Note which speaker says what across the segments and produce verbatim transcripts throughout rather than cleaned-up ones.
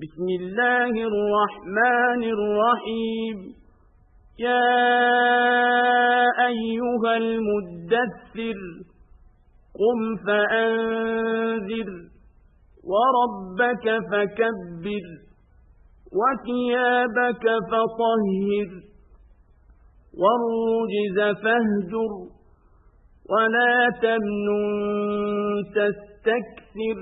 Speaker 1: بسم الله الرحمن الرحيم يا أيها المدثر قم فأنذر وربك فكبر وثيابك فطهر والرجز فاهجر ولا تمنن تستكثر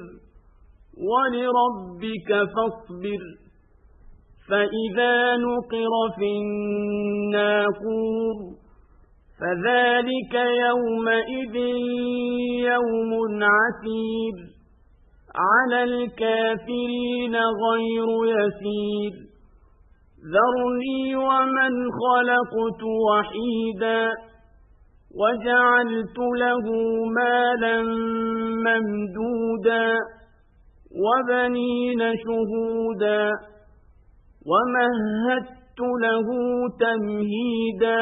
Speaker 1: ولربك فاصبر فإذا نقر في الناقور فذلك يومئذ يوم عسير على الكافرين غير يسير ذرني ومن خلقت وحيدا وجعلت له مالا ممدودا وبنين شهودا ومهدت له تمهيدا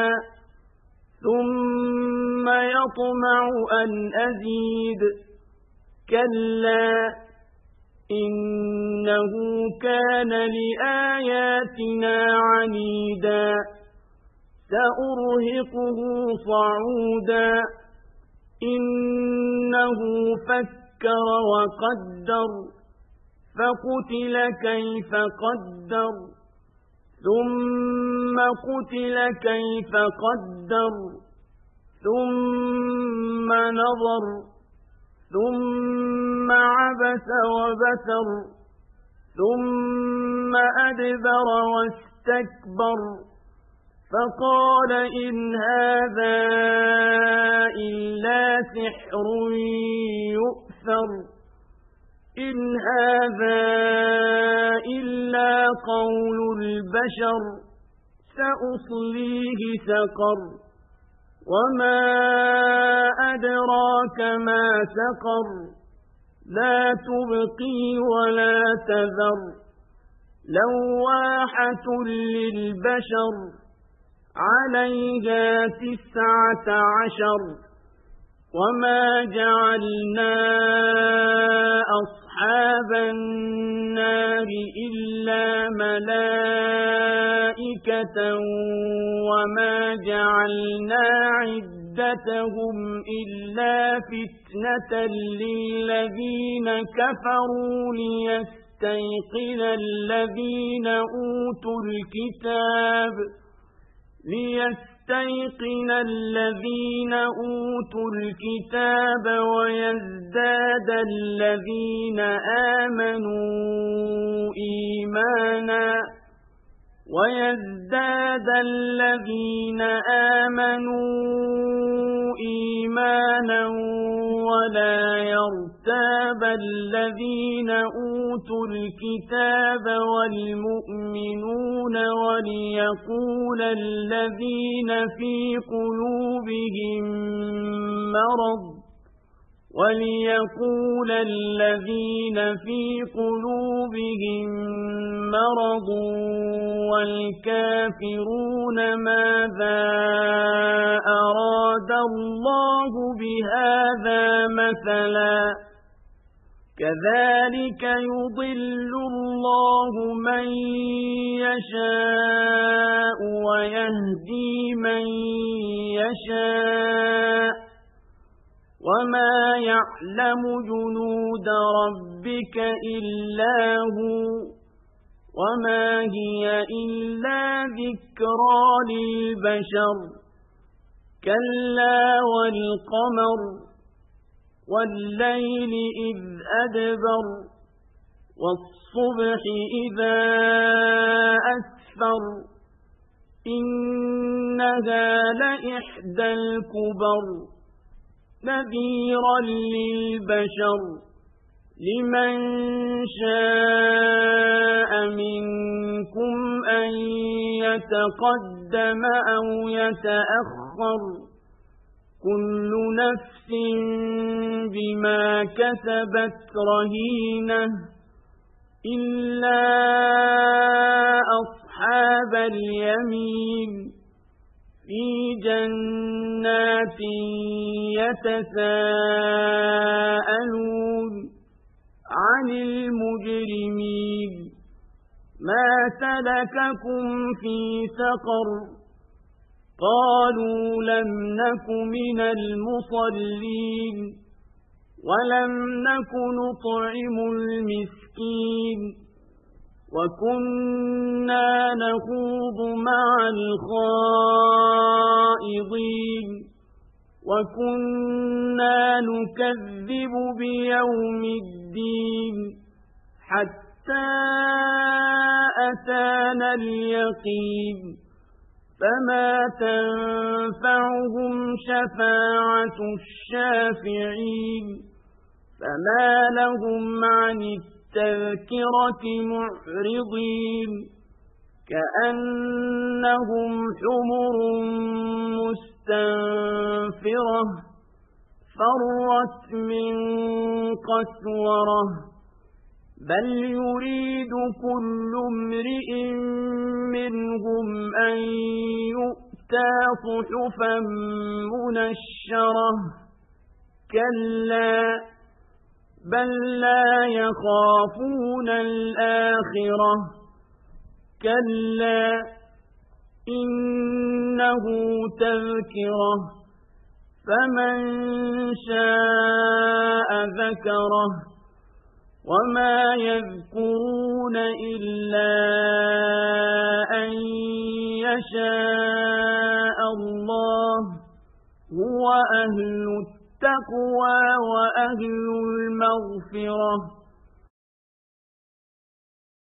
Speaker 1: ثم يطمع أن أزيد كلا إنه كان لآياتنا عنيدا سأرهقه صعودا إنه فكر وقدر فقتل كيف قدر ثم قتل كيف قدر ثم نظر ثم عبس وبسر ثم أدبر واستكبر فقال إن هذا إلا سحر يؤثر إن هذا إلا قول البشر سأصليه سقر وما أدراك ما سقر لا تبقي ولا تذر لواحة للبشر عليها تسعة عشر وما جعلنا أصحاب النار إلا ملائكة وما جعلنا عدتهم إلا فتنة للذين كفروا ليستيقن الذين أوتوا الكتاب ليستيقن الذين أوتوا الكتاب ويزداد الذين آمنوا إيمانا ويزداد الذين آمنوا إيمانا ولا يرتاب الذين أوتوا الكتاب والمؤمنون وليقول الذين في قلوبهم مرض وليقول الذين في قلوبهم مرض والكافرون ماذا أراد الله بهذا مثلا كذلك يضل الله من يشاء ويهدي من يشاء وما يعلم جنود ربك إلا هو وما هي إلا ذكرى للبشر كلا والقمر والليل إذ أدبر والصبح إذا أسفر إنها لإحدى الكبر نذيرا للبشر لمن شاء منكم أن يتقدم أو يتأخر كل نفس بما كسبت رهينة إلا أصحاب اليمين في جنات يتساءلون عن المجرمين ما سلككم في سقر قالوا لم نك من المصلين ولم نك نطعم المسكين وكنا نخوض مع الخائضين وكنا نكذب بيوم الدين حتى أتانا اليقين فما تنفعهم شفاعة الشافعين فما لهم عن التذكرة معرضين كأنهم حمر مستنفرة فرت من قسورة بل يريد كل امرئ منهم أن يؤتى صحفا منشرة كلا بل لا يخافون الآخرة كلا إنه تذكرة فمن شاء ذكره وما يذكرون إلا أن يشاء الله هو أهل التقوى وأهل المغفرة